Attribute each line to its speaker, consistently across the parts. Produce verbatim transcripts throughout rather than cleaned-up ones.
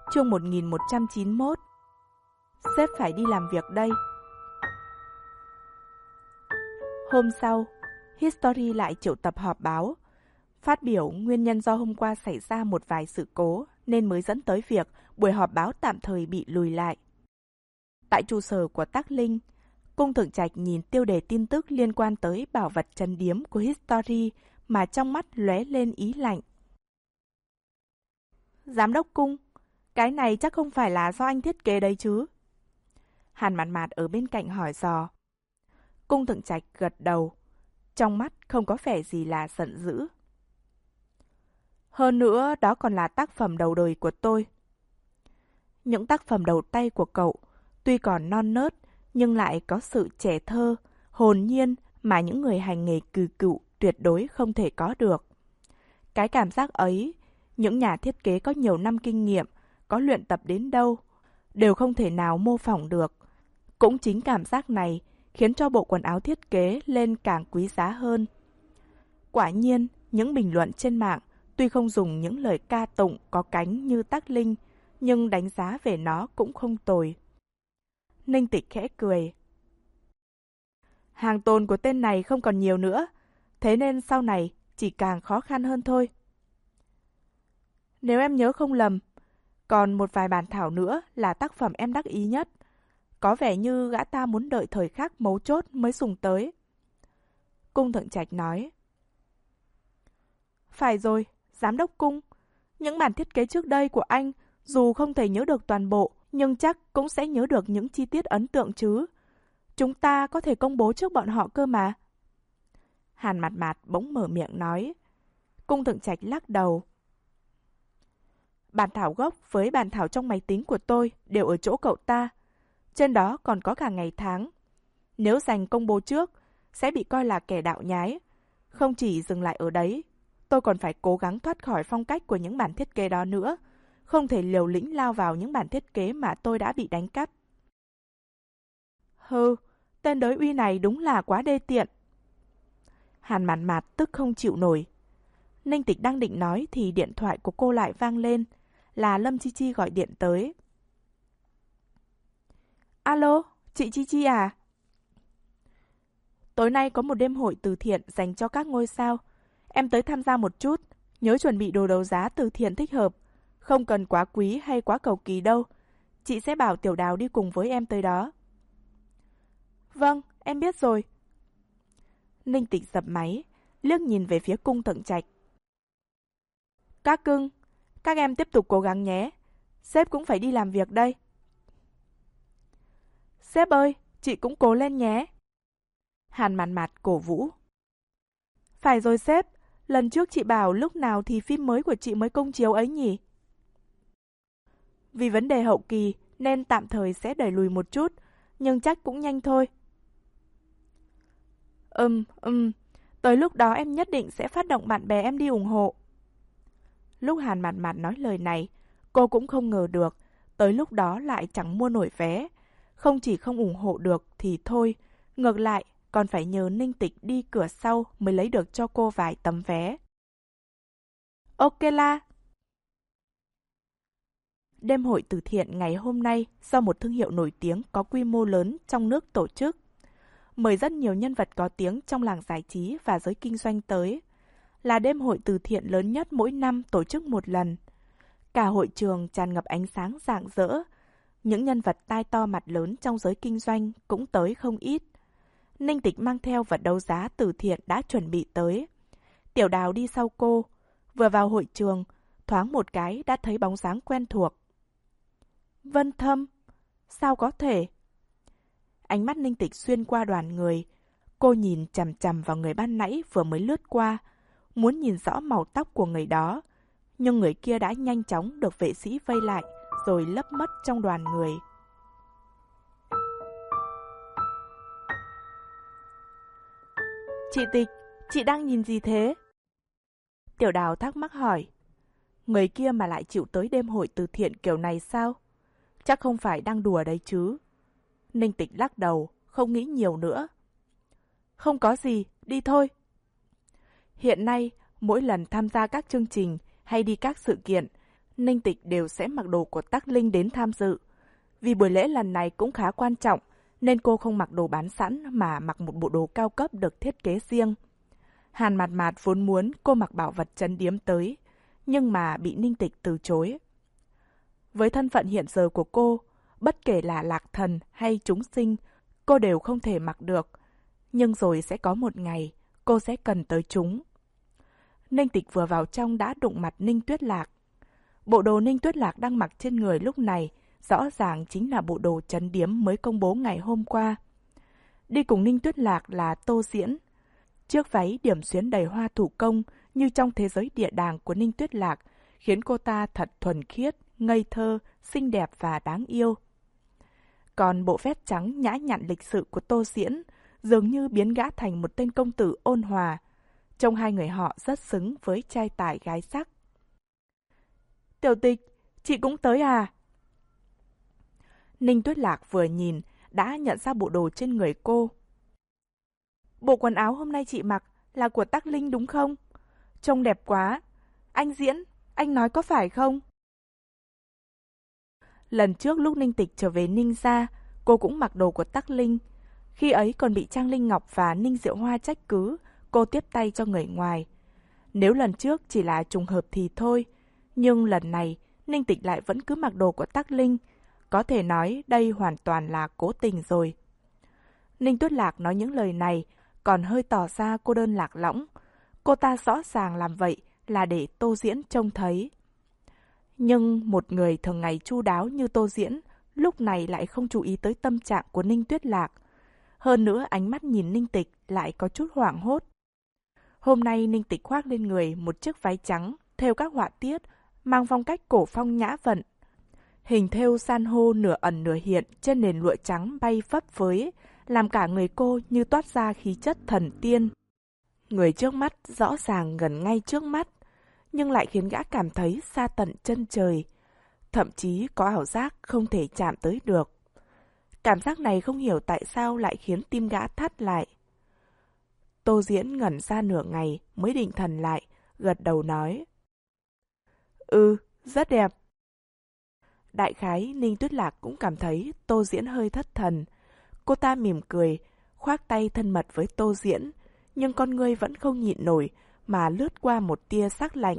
Speaker 1: Chương một nghìn một trăm chín mươi mốt. Sếp phải đi làm việc đây. Hôm sau, History lại triệu tập họp báo, phát biểu nguyên nhân do hôm qua xảy ra một vài sự cố nên mới dẫn tới việc buổi họp báo tạm thời bị lùi lại. Tại trụ sở của Tắc Linh, Cung Thượng Trạch nhìn tiêu đề tin tức liên quan tới bảo vật trấn điếm của History mà trong mắt lóe lên ý lạnh. Giám đốc Cung, cái này chắc không phải là do anh thiết kế đấy chứ? Hàn Mạt Mạt ở bên cạnh hỏi dò. Cung Thượng Trạch gật đầu, trong mắt không có vẻ gì là giận dữ. Hơn nữa, đó còn là tác phẩm đầu đời của tôi. Những tác phẩm đầu tay của cậu, tuy còn non nớt, nhưng lại có sự trẻ thơ, hồn nhiên mà những người hành nghề cừ cựu tuyệt đối không thể có được. Cái cảm giác ấy, những nhà thiết kế có nhiều năm kinh nghiệm, có luyện tập đến đâu, đều không thể nào mô phỏng được. Cũng chính cảm giác này khiến cho bộ quần áo thiết kế lên càng quý giá hơn. Quả nhiên, những bình luận trên mạng tuy không dùng những lời ca tụng có cánh như Tắc Linh, nhưng đánh giá về nó cũng không tồi. Ninh Tịch khẽ cười. Hàng tồn của tên này không còn nhiều nữa, thế nên sau này chỉ càng khó khăn hơn thôi. Nếu em nhớ không lầm, còn một vài bản thảo nữa là tác phẩm em đắc ý nhất. Có vẻ như gã ta muốn đợi thời khắc mấu chốt mới dùng tới. Cung Thượng Trạch nói. Phải rồi, Giám đốc Cung. Những bản thiết kế trước đây của anh, dù không thể nhớ được toàn bộ, nhưng chắc cũng sẽ nhớ được những chi tiết ấn tượng chứ. Chúng ta có thể công bố trước bọn họ cơ mà. Hàn Mạt Mạt bỗng mở miệng nói. Cung Thượng Trạch lắc đầu. Bản thảo gốc với bản thảo trong máy tính của tôi đều ở chỗ cậu ta. Trên đó còn có cả ngày tháng. Nếu giành công bố trước, sẽ bị coi là kẻ đạo nhái. Không chỉ dừng lại ở đấy, tôi còn phải cố gắng thoát khỏi phong cách của những bản thiết kế đó nữa. Không thể liều lĩnh lao vào những bản thiết kế mà tôi đã bị đánh cắp. Hừ, tên đới uy này đúng là quá đê tiện. Hàn Mạt Mạt tức không chịu nổi. Ninh Tịch đang định nói thì điện thoại của cô lại vang lên. Là Lâm Chi Chi gọi điện tới. Alo, chị Chi Chi à? Tối nay có một đêm hội từ thiện dành cho các ngôi sao. Em tới tham gia một chút, nhớ chuẩn bị đồ đấu giá từ thiện thích hợp. Không cần quá quý hay quá cầu kỳ đâu. Chị sẽ bảo Tiểu Đào đi cùng với em tới đó. Vâng, em biết rồi. Ninh Tịch dập máy, liếc nhìn về phía Cung Thượng Trạch. Các cưng, các em tiếp tục cố gắng nhé. Sếp cũng phải đi làm việc đây. Sếp ơi, chị cũng cố lên nhé. Hàn Mạt Mạt cổ vũ. Phải rồi sếp, lần trước chị bảo lúc nào thì phim mới của chị mới công chiếu ấy nhỉ? Vì vấn đề hậu kỳ nên tạm thời sẽ đẩy lùi một chút, nhưng chắc cũng nhanh thôi. Ừm, ừm, tới lúc đó em nhất định sẽ phát động bạn bè em đi ủng hộ. Lúc Hàn Mạt Mạt nói lời này, cô cũng không ngờ được, tới lúc đó lại chẳng mua nổi vé. Không chỉ không ủng hộ được thì thôi, ngược lại còn phải nhờ Ninh Tịch đi cửa sau mới lấy được cho cô vài tấm vé. Ok la! Đêm hội từ thiện ngày hôm nay do một thương hiệu nổi tiếng có quy mô lớn trong nước tổ chức. Mời rất nhiều nhân vật có tiếng trong làng giải trí và giới kinh doanh tới. Là đêm hội từ thiện lớn nhất mỗi năm tổ chức một lần. Cả hội trường tràn ngập ánh sáng rạng rỡ. Những nhân vật tai to mặt lớn trong giới kinh doanh cũng tới không ít. Ninh Tịch mang theo vật đấu giá từ thiện đã chuẩn bị tới. Tiểu Đào đi sau cô. Vừa vào hội trường, thoáng một cái đã thấy bóng dáng quen thuộc. Vân Thâm, sao có thể? Ánh mắt Ninh Tịch xuyên qua đoàn người. Cô nhìn chằm chằm vào người ban nãy vừa mới lướt qua, muốn nhìn rõ màu tóc của người đó. Nhưng người kia đã nhanh chóng được vệ sĩ vây lại, rồi lấp mất trong đoàn người. Chị Tịch, chị đang nhìn gì thế? Tiểu Đào thắc mắc hỏi. Người kia mà lại chịu tới đêm hội từ thiện kiểu này sao? Chắc không phải đang đùa đấy chứ. Ninh Tịch lắc đầu, không nghĩ nhiều nữa. Không có gì, đi thôi. Hiện nay, mỗi lần tham gia các chương trình hay đi các sự kiện, Ninh Tịch đều sẽ mặc đồ của Tắc Linh đến tham dự. Vì buổi lễ lần này cũng khá quan trọng, nên cô không mặc đồ bán sẵn mà mặc một bộ đồ cao cấp được thiết kế riêng. Hàn Mạt Mạt vốn muốn cô mặc bảo vật trấn điếm tới, nhưng mà bị Ninh Tịch từ chối. Với thân phận hiện giờ của cô, bất kể là lạc thần hay chúng sinh, cô đều không thể mặc được. Nhưng rồi sẽ có một ngày, cô sẽ cần tới chúng. Ninh Tịch vừa vào trong đã đụng mặt Ninh Tuyết Lạc. Bộ đồ Ninh Tuyết Lạc đang mặc trên người lúc này rõ ràng chính là bộ đồ trấn điếm mới công bố ngày hôm qua. Đi cùng Ninh Tuyết Lạc là Tô Diễn. Chiếc váy điểm xuyến đầy hoa thủ công như trong thế giới địa đàng của Ninh Tuyết Lạc khiến cô ta thật thuần khiết, ngây thơ, xinh đẹp và đáng yêu. Còn bộ vest trắng nhã nhặn lịch sự của Tô Diễn dường như biến gã thành một tên công tử ôn hòa. Trông hai người họ rất xứng với trai tài gái sắc. Tiểu Tịch, chị cũng tới à? Ninh Tuyết Lạc vừa nhìn đã nhận ra bộ đồ trên người cô. Bộ quần áo hôm nay chị mặc là của Tắc Linh đúng không? Trông đẹp quá. Anh Diễn, anh nói có phải không? Lần trước lúc Ninh Tịch trở về Ninh gia, cô cũng mặc đồ của Tắc Linh. Khi ấy còn bị Trang Linh Ngọc và Ninh Diệu Hoa trách cứ, cô tiếp tay cho người ngoài. Nếu lần trước chỉ là trùng hợp thì thôi, nhưng lần này Ninh Tịch lại vẫn cứ mặc đồ của Tắc Linh. Có thể nói đây hoàn toàn là cố tình rồi. Ninh Tuyết Lạc nói những lời này còn hơi tỏ ra cô đơn lạc lõng. Cô ta rõ ràng làm vậy là để Tô Diễn trông thấy. Nhưng một người thường ngày chu đáo như Tô Diễn lúc này lại không chú ý tới tâm trạng của Ninh Tuyết Lạc. Hơn nữa ánh mắt nhìn Ninh Tịch lại có chút hoảng hốt. Hôm nay Ninh Tịch khoác lên người một chiếc váy trắng thêu các họa tiết mang phong cách cổ phong nhã vận. Hình thêu san hô nửa ẩn nửa hiện trên nền lụa trắng bay phấp phới, làm cả người cô như toát ra khí chất thần tiên. Người trước mắt rõ ràng gần ngay trước mắt, nhưng lại khiến gã cảm thấy xa tận chân trời. Thậm chí có ảo giác không thể chạm tới được. Cảm giác này không hiểu tại sao lại khiến tim gã thắt lại. Tô Diễn ngẩn ra nửa ngày mới định thần lại, gật đầu nói. Ừ, rất đẹp. Đại khái Ninh Tuyết Lạc cũng cảm thấy Tô Diễn hơi thất thần. Cô ta mỉm cười, khoác tay thân mật với Tô Diễn, nhưng con ngươi vẫn không nhịn nổi mà lướt qua một tia sắc lạnh.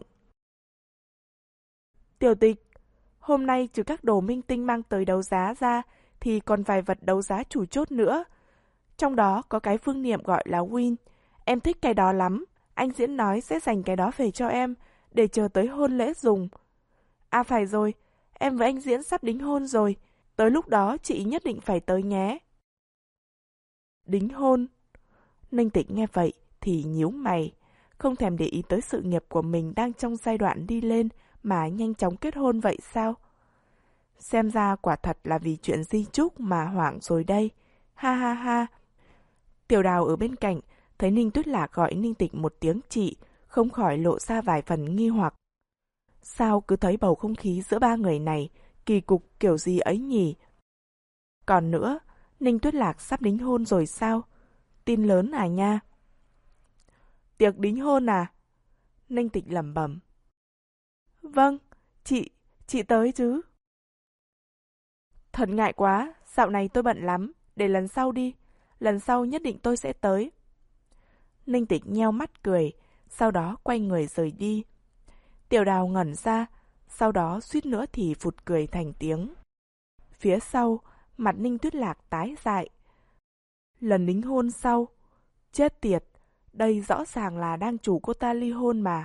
Speaker 1: Tiểu Tịch, hôm nay trừ các đồ minh tinh mang tới đấu giá ra thì còn vài vật đấu giá chủ chốt nữa. Trong đó có cái phương niệm gọi là Win. Em thích cái đó lắm. Anh Diễn nói sẽ dành cái đó về cho em để chờ tới hôn lễ dùng. À phải rồi, em với anh Diễn sắp đính hôn rồi. Tới lúc đó chị nhất định phải tới nhé. Đính hôn? Ninh Tịch nghe vậy thì nhíu mày, không thèm để ý tới sự nghiệp của mình đang trong giai đoạn đi lên mà nhanh chóng kết hôn vậy sao? Xem ra quả thật là vì chuyện di chúc mà hoảng rồi đây. Ha ha ha. Tiểu Đào ở bên cạnh thấy Ninh Tuyết Lạc gọi Ninh Tịch một tiếng chị, không khỏi lộ ra vài phần nghi hoặc. Sao cứ thấy bầu không khí giữa ba người này kỳ cục kiểu gì ấy nhỉ? Còn nữa, Ninh Tuyết Lạc sắp đính hôn rồi sao? Tin lớn à nha? Tiệc đính hôn à? Ninh Tịch lẩm bẩm. Vâng, chị, chị tới chứ. Thật ngại quá, dạo này tôi bận lắm, để lần sau đi, lần sau nhất định tôi sẽ tới. Ninh Tịch nheo mắt cười, sau đó quay người rời đi. Tiểu Đào ngẩn ra, sau đó suýt nữa thì phụt cười thành tiếng. Phía sau, mặt Ninh Tuyết Lạc tái dại. Lần đính hôn sau, chết tiệt, đây rõ ràng là đang chủ cô ta ly hôn mà.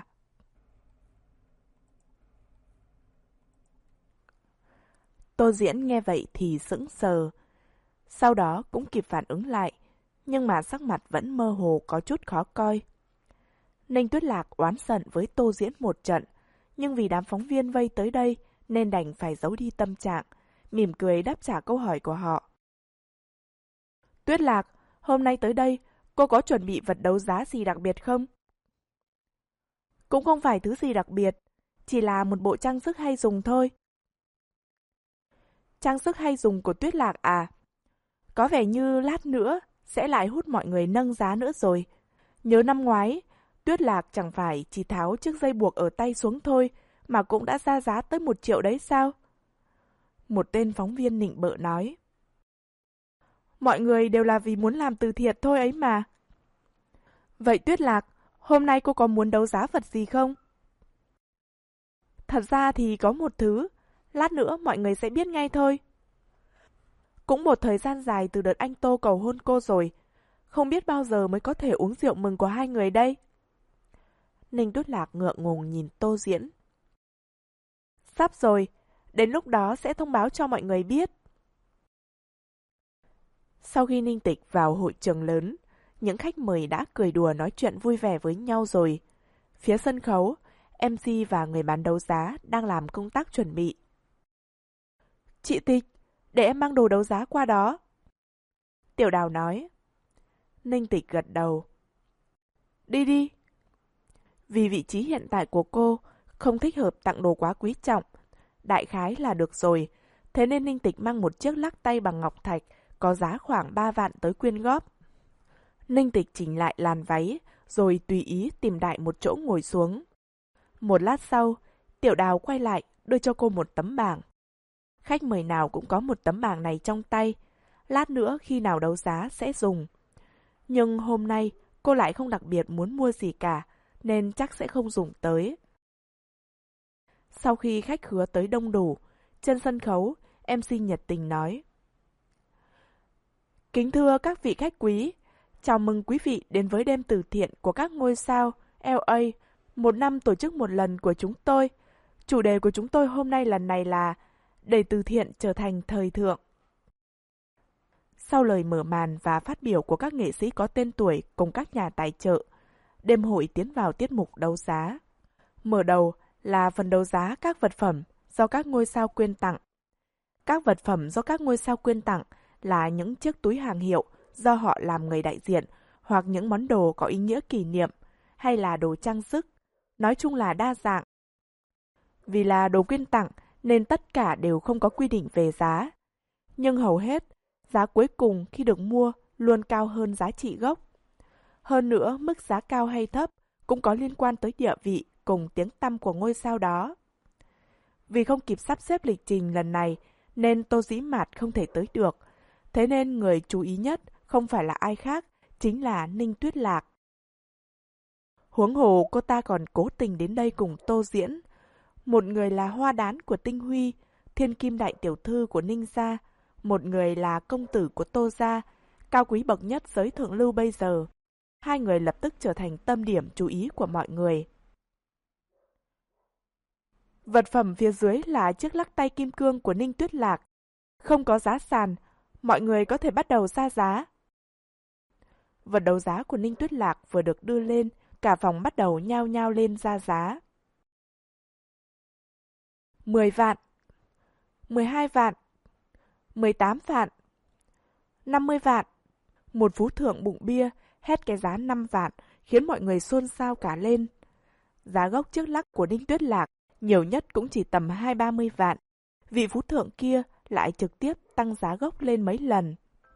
Speaker 1: Tô Diễn nghe vậy thì sững sờ. Sau đó cũng kịp phản ứng lại, nhưng mà sắc mặt vẫn mơ hồ có chút khó coi. Ninh Tuyết Lạc oán giận với Tô Diễn một trận, nhưng vì đám phóng viên vây tới đây nên đành phải giấu đi tâm trạng, mỉm cười đáp trả câu hỏi của họ. Tuyết Lạc, hôm nay tới đây, cô có chuẩn bị vật đấu giá gì đặc biệt không? Cũng không phải thứ gì đặc biệt, chỉ là một bộ trang sức hay dùng thôi. Trang sức hay dùng của Tuyết Lạc à? Có vẻ như lát nữa sẽ lại hút mọi người nâng giá nữa rồi. Nhớ năm ngoái, Tuyết Lạc chẳng phải chỉ tháo chiếc dây buộc ở tay xuống thôi mà cũng đã ra giá tới một triệu đấy sao? Một tên phóng viên nịnh bợ nói. Mọi người đều là vì muốn làm từ thiện thôi ấy mà. Vậy Tuyết Lạc, hôm nay cô có muốn đấu giá vật gì không? Thật ra thì có một thứ, lát nữa mọi người sẽ biết ngay thôi. Cũng một thời gian dài từ đợt anh Tô cầu hôn cô rồi, không biết bao giờ mới có thể uống rượu mừng của hai người đây. Ninh Tuyết Lạc ngượng ngùng nhìn Tô Diễn. Sắp rồi, đến lúc đó sẽ thông báo cho mọi người biết. Sau khi Ninh Tịch vào hội trường lớn, những khách mời đã cười đùa nói chuyện vui vẻ với nhau rồi. Phía sân khấu, em xê và người bán đấu giá đang làm công tác chuẩn bị. Chị Tịch, để em mang đồ đấu giá qua đó. Tiểu Đào nói. Ninh Tịch gật đầu. Đi đi. Vì vị trí hiện tại của cô không thích hợp tặng đồ quá quý trọng, đại khái là được rồi, thế nên Ninh Tịch mang một chiếc lắc tay bằng ngọc thạch có giá khoảng ba vạn tới quyên góp. Ninh Tịch chỉnh lại làn váy, rồi tùy ý tìm đại một chỗ ngồi xuống. Một lát sau, Tiểu Đào quay lại đưa cho cô một tấm bảng. Khách mời nào cũng có một tấm bảng này trong tay, lát nữa khi nào đấu giá sẽ dùng. Nhưng hôm nay cô lại không đặc biệt muốn mua gì cả, nên chắc sẽ không dùng tới. Sau khi khách khứa tới đông đủ, trên sân khấu, em xê nhiệt tình nói. Kính thưa các vị khách quý, chào mừng quý vị đến với đêm từ thiện của các ngôi sao lờ a, một năm tổ chức một lần của chúng tôi. Chủ đề của chúng tôi hôm nay lần này là để từ thiện trở thành thời thượng. Sau lời mở màn và phát biểu của các nghệ sĩ có tên tuổi cùng các nhà tài trợ, đêm hội tiến vào tiết mục đấu giá. Mở đầu là phần đấu giá các vật phẩm do các ngôi sao quyên tặng. Các vật phẩm do các ngôi sao quyên tặng là những chiếc túi hàng hiệu do họ làm người đại diện, hoặc những món đồ có ý nghĩa kỷ niệm, hay là đồ trang sức, nói chung là đa dạng. Vì là đồ quyên tặng nên tất cả đều không có quy định về giá. Nhưng hầu hết, giá cuối cùng khi được mua luôn cao hơn giá trị gốc. Hơn nữa, mức giá cao hay thấp cũng có liên quan tới địa vị cùng tiếng tăm của ngôi sao đó. Vì không kịp sắp xếp lịch trình lần này nên Tô Dĩ Mạt không thể tới được. Thế nên người chú ý nhất không phải là ai khác, chính là Ninh Tuyết Lạc. Huống hồ cô ta còn cố tình đến đây cùng Tô Diễn. Một người là hoa đán của Tinh Huy, thiên kim đại tiểu thư của Ninh gia, một người là công tử của Tô gia, cao quý bậc nhất giới thượng lưu bây giờ. Hai người lập tức trở thành tâm điểm chú ý của mọi người. Vật phẩm phía dưới là chiếc lắc tay kim cương của Ninh Tuyết Lạc. Không có giá sàn, mọi người có thể bắt đầu ra giá. Vật đấu giá của Ninh Tuyết Lạc vừa được đưa lên, cả phòng bắt đầu nhao nhao lên ra giá. mười vạn, mười hai vạn, mười tám vạn, năm mươi vạn. Một phú thượng bụng bia hét cái giá năm vạn khiến mọi người xôn xao cả lên. Giá gốc chiếc lắc của Ninh Tuyết Lạc nhiều nhất cũng chỉ tầm hai ba mươi vạn. Vị phú thượng kia lại trực tiếp tăng giá gốc lên mấy lần.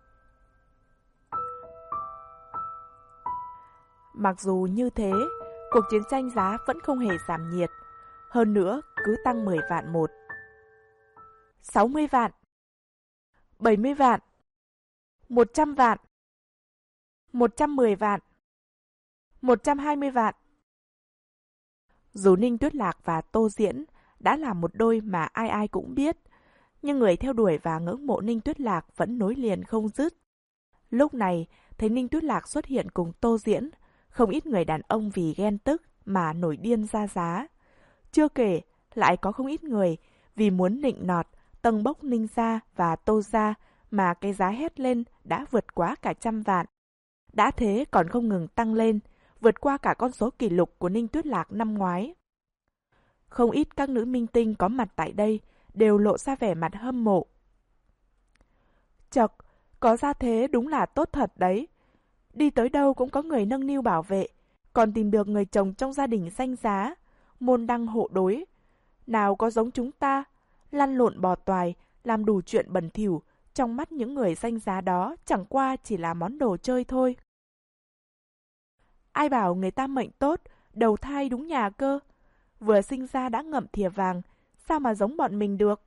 Speaker 1: Mặc dù như thế, cuộc chiến tranh giá vẫn không hề giảm nhiệt. Hơn nữa, cứ tăng mười vạn một. sáu mươi vạn. bảy mươi vạn. một trăm vạn. một trăm mười vạn. một trăm hai mươi vạn. Dù Ninh Tuyết Lạc và Tô Diễn đã là một đôi mà ai ai cũng biết, nhưng người theo đuổi và ngưỡng mộ Ninh Tuyết Lạc vẫn nối liền không dứt. Lúc này, thấy Ninh Tuyết Lạc xuất hiện cùng Tô Diễn, không ít người đàn ông vì ghen tức mà nổi điên ra giá. Chưa kể, lại có không ít người vì muốn nịnh nọt, tâng bốc Ninh gia và Tô gia mà cái giá hét lên đã vượt quá cả trăm vạn. Đã thế còn không ngừng tăng lên, vượt qua cả con số kỷ lục của Ninh Tuyết Lạc năm ngoái. Không ít các nữ minh tinh có mặt tại đây đều lộ ra vẻ mặt hâm mộ. Chậc, có ra thế đúng là tốt thật đấy. Đi tới đâu cũng có người nâng niu bảo vệ, còn tìm được người chồng trong gia đình danh giá, môn đăng hộ đối. Nào có giống chúng ta, lăn lộn bò toài, làm đủ chuyện bẩn thỉu, trong mắt những người danh giá đó chẳng qua chỉ là món đồ chơi thôi. Ai bảo người ta mệnh tốt, đầu thai đúng nhà cơ. vừa sinh ra đã ngậm thìa vàng, sao mà giống bọn mình được?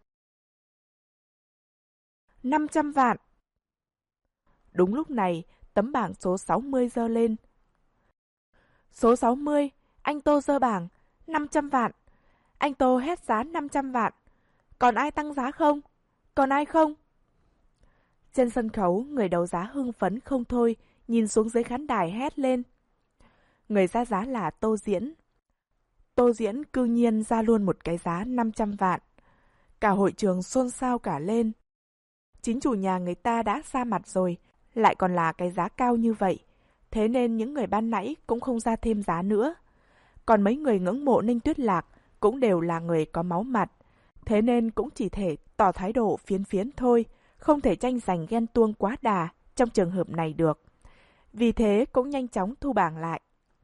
Speaker 1: năm trăm vạn. Đúng lúc này, tấm bảng số sáu mươi giơ lên. Số sáu mươi, anh Tô giơ bảng, năm trăm vạn. Anh Tô hét giá năm trăm vạn. Còn ai tăng giá không? Còn ai không? Trên sân khấu, người đấu giá hưng phấn không thôi, nhìn xuống dưới khán đài hét lên. Người ra giá là Tô Diễn. Tô Diễn cư nhiên ra luôn một cái giá năm trăm vạn. Cả hội trường xôn xao cả lên. Chính chủ nhà người ta đã ra mặt rồi, lại còn là cái giá cao như vậy. Thế nên những người ban nãy cũng không ra thêm giá nữa. Còn mấy người ngưỡng mộ Ninh Tuyết Lạc cũng đều là người có máu mặt. Thế nên cũng chỉ thể tỏ thái độ phiến phiến thôi, không thể tranh giành ghen tuông quá đà trong trường hợp này được. Vì thế cũng nhanh chóng thu bảng lại.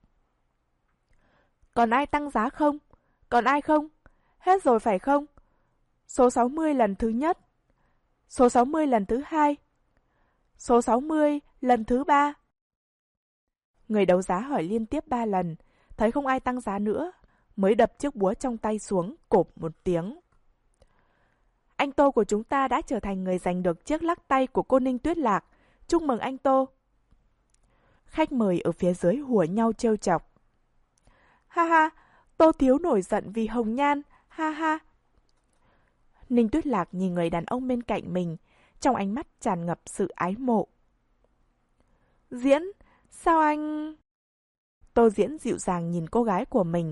Speaker 1: Còn ai tăng giá không? Còn ai không? Hết rồi phải không? Số sáu mươi lần thứ nhất. Số sáu mươi lần thứ hai. Số sáu mươi lần thứ ba. Người đấu giá hỏi liên tiếp ba lần, thấy không ai tăng giá nữa, mới đập chiếc búa trong tay xuống, cộp một tiếng. Anh Tô của chúng ta đã trở thành người giành được chiếc lắc tay của cô Ninh Tuyết Lạc. Chúc mừng anh Tô. Khách mời ở phía dưới hùa nhau trêu chọc. Ha ha, Tô thiếu nổi giận vì hồng nhan, ha ha. Ninh Tuyết Lạc nhìn người đàn ông bên cạnh mình, trong ánh mắt tràn ngập sự ái mộ. Diễn, sao anh... Tô Diễn dịu dàng nhìn cô gái của mình.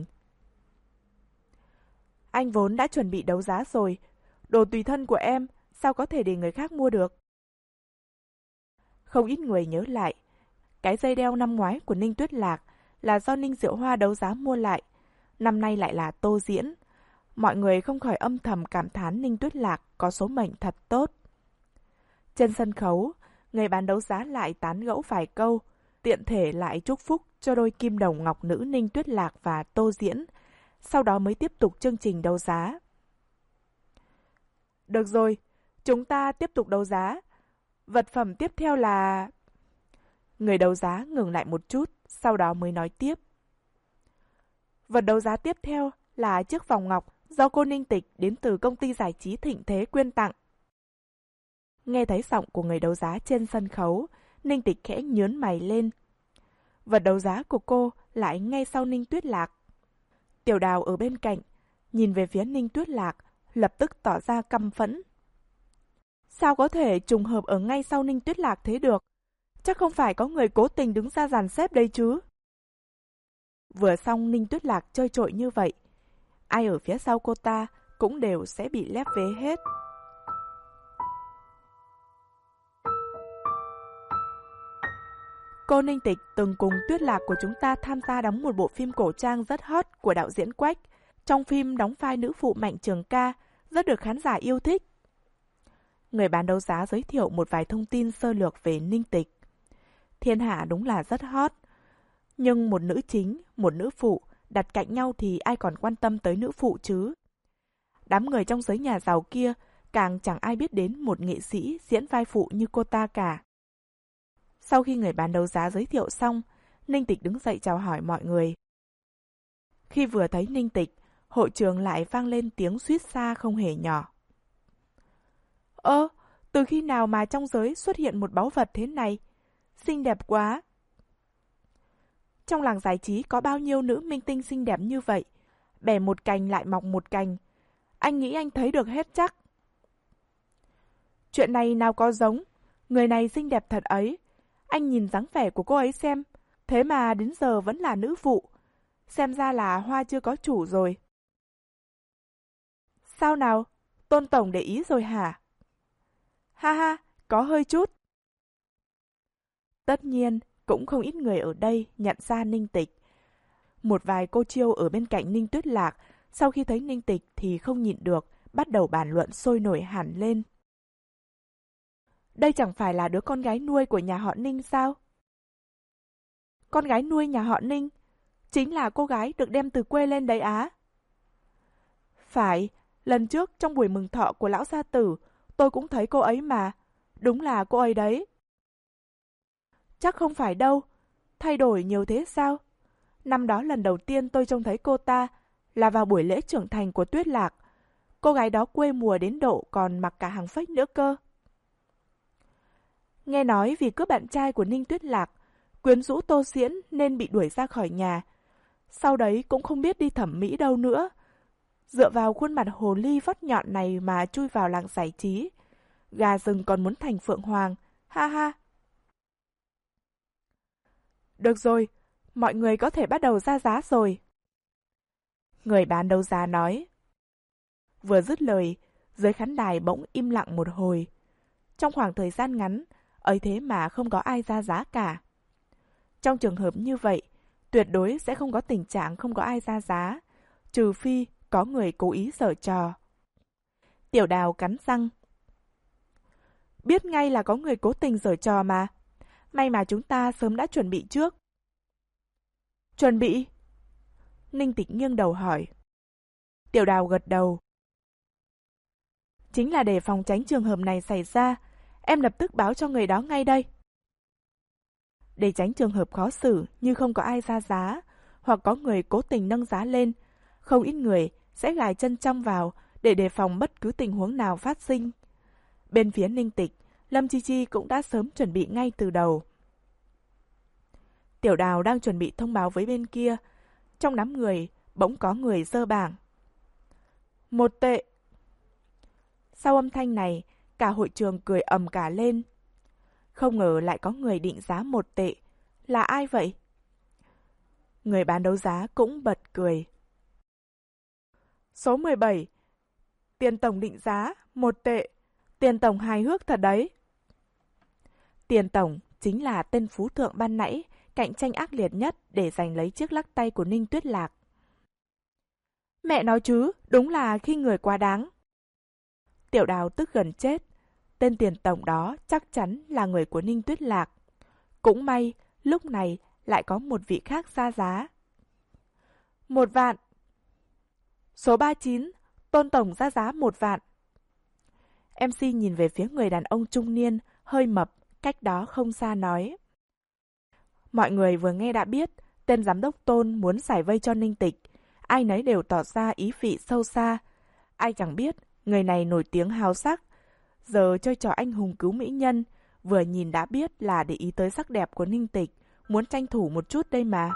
Speaker 1: Anh vốn đã chuẩn bị đấu giá rồi, đồ tùy thân của em, sao có thể để người khác mua được? Không ít người nhớ lại, cái dây đeo năm ngoái của Ninh Tuyết Lạc là do Ninh Diệu Hoa đấu giá mua lại, năm nay lại là Tô Diễn. Mọi người không khỏi âm thầm cảm thán Ninh Tuyết Lạc có số mệnh thật tốt. Trên sân khấu, người bán đấu giá lại tán gẫu vài câu, tiện thể lại chúc phúc cho đôi kim đồng ngọc nữ Ninh Tuyết Lạc và Tô Diễn, sau đó mới tiếp tục chương trình đấu giá. Được rồi, chúng ta tiếp tục đấu giá. Vật phẩm tiếp theo là... Người đấu giá ngừng lại một chút, sau đó mới nói tiếp. Vật đấu giá tiếp theo là chiếc vòng ngọc do cô Ninh Tịch đến từ công ty giải trí Thịnh Thế quyên tặng. Nghe thấy giọng của người đấu giá trên sân khấu, Ninh Tịch khẽ nhướng mày lên. Vật đấu giá của cô lại ngay sau Ninh Tuyết Lạc. Tiểu Đào ở bên cạnh, nhìn về phía Ninh Tuyết Lạc, lập tức tỏ ra căm phẫn. Sao có thể trùng hợp ở ngay sau Ninh Tuyết Lạc thế được? Chắc không phải có người cố tình đứng ra dàn xếp đây chứ? Vừa xong Ninh Tuyết Lạc chơi trội như vậy, ai ở phía sau cô ta cũng đều sẽ bị lép vế hết. Cô Ninh Tịch từng cùng Tuyết Lạc của chúng ta tham gia đóng một bộ phim cổ trang rất hot của đạo diễn Quách. Trong phim đóng vai nữ phụ Mạnh Trường Ca, rất được khán giả yêu thích. Người bán đấu giá giới thiệu một vài thông tin sơ lược về Ninh Tịch. Thiên hạ đúng là rất hot. Nhưng một nữ chính, một nữ phụ, đặt cạnh nhau thì ai còn quan tâm tới nữ phụ chứ? Đám người trong giới nhà giàu kia càng chẳng ai biết đến một nghệ sĩ diễn vai phụ như cô ta cả. Sau khi người bán đấu giá giới thiệu xong, Ninh Tịch đứng dậy chào hỏi mọi người. Khi vừa thấy Ninh Tịch, hội trường lại vang lên tiếng suýt xa không hề nhỏ. Ơ, từ khi nào mà trong giới xuất hiện một báu vật thế này? Xinh đẹp quá! Trong làng giải trí có bao nhiêu nữ minh tinh xinh đẹp như vậy? Bẻ một cành lại mọc một cành. Anh nghĩ anh thấy được hết chắc. Chuyện này nào có giống. Người này xinh đẹp thật ấy. Anh nhìn dáng vẻ của cô ấy xem. Thế mà đến giờ vẫn là nữ phụ. Xem ra là hoa chưa có chủ rồi. Sao nào? Tôn Tổng để ý rồi hả? Ha ha, có hơi chút. Tất nhiên, cũng không ít người ở đây nhận ra Ninh Tịch. Một vài cô chiêu ở bên cạnh Ninh Tuyết Lạc, sau khi thấy Ninh Tịch thì không nhịn được, bắt đầu bàn luận sôi nổi hẳn lên. Đây chẳng phải là đứa con gái nuôi của nhà họ Ninh sao? Con gái nuôi nhà họ Ninh? Chính là cô gái được đem từ quê lên đấy á? Phải, lần trước trong buổi mừng thọ của lão gia tử, tôi cũng thấy cô ấy mà. Đúng là cô ấy đấy. Chắc không phải đâu. Thay đổi nhiều thế sao? Năm đó lần đầu tiên tôi trông thấy cô ta là vào buổi lễ trưởng thành của Tuyết Lạc. Cô gái đó quê mùa đến độ còn mặc cả hàng phếch nữa cơ. Nghe nói vì cướp bạn trai của Ninh Tuyết Lạc, quyến rũ Tô Diễn nên bị đuổi ra khỏi nhà. Sau đấy cũng không biết đi thẩm mỹ đâu nữa. Dựa vào khuôn mặt hồ ly vót nhọn này mà chui vào làng giải trí. Gà rừng còn muốn thành phượng hoàng, ha ha. Được rồi, mọi người có thể bắt đầu ra giá rồi. Người bán đấu giá nói. Vừa dứt lời, dưới khán đài bỗng im lặng một hồi. Trong khoảng thời gian ngắn, ấy thế mà không có ai ra giá cả. Trong trường hợp như vậy, tuyệt đối sẽ không có tình trạng không có ai ra giá, trừ phi có người cố ý giở trò. Tiểu Đào cắn răng. Biết ngay là có người cố tình giở trò mà. May mà chúng ta sớm đã chuẩn bị trước. Chuẩn bị? Ninh Tịch nghiêng đầu hỏi. Tiểu Đào gật đầu. Chính là để phòng tránh trường hợp này xảy ra, em lập tức báo cho người đó ngay đây. Để tránh trường hợp khó xử như không có ai ra giá, hoặc có người cố tình nâng giá lên, không ít người sẽ gài chân trong vào để đề phòng bất cứ tình huống nào phát sinh. Bên phía Ninh Tịch, Lâm Chi Chi cũng đã sớm chuẩn bị ngay từ đầu. Tiểu Đào đang chuẩn bị thông báo với bên kia. Trong đám người, bỗng có người giơ bảng. Một tệ. Sau âm thanh này, cả hội trường cười ầm cả lên. Không ngờ lại có người định giá một tệ. Là ai vậy? Người bán đấu giá cũng bật cười. Số mười bảy. Tiền tổng định giá, một tệ. Tiền tổng hài hước thật đấy. Tiền tổng chính là tên phú thượng ban nãy, cạnh tranh ác liệt nhất để giành lấy chiếc lắc tay của Ninh Tuyết Lạc. Mẹ nói chứ, đúng là khi người quá đáng. Tiểu Đào tức gần chết. Tên tiền tổng đó chắc chắn là người của Ninh Tuyết Lạc. Cũng may, lúc này lại có một vị khác ra giá. Một vạn. Số ba mươi chín, Tôn tổng ra giá một vạn. em xê nhìn về phía người đàn ông trung niên, hơi mập, cách đó không xa nói. Mọi người vừa nghe đã biết, tên giám đốc Tôn muốn giải vây cho Ninh Tịch. Ai nấy đều tỏ ra ý vị sâu xa. Ai chẳng biết, người này nổi tiếng hào sắc. Giờ chơi trò anh hùng cứu mỹ nhân, vừa nhìn đã biết là để ý tới sắc đẹp của Ninh Tịch, muốn tranh thủ một chút đây mà.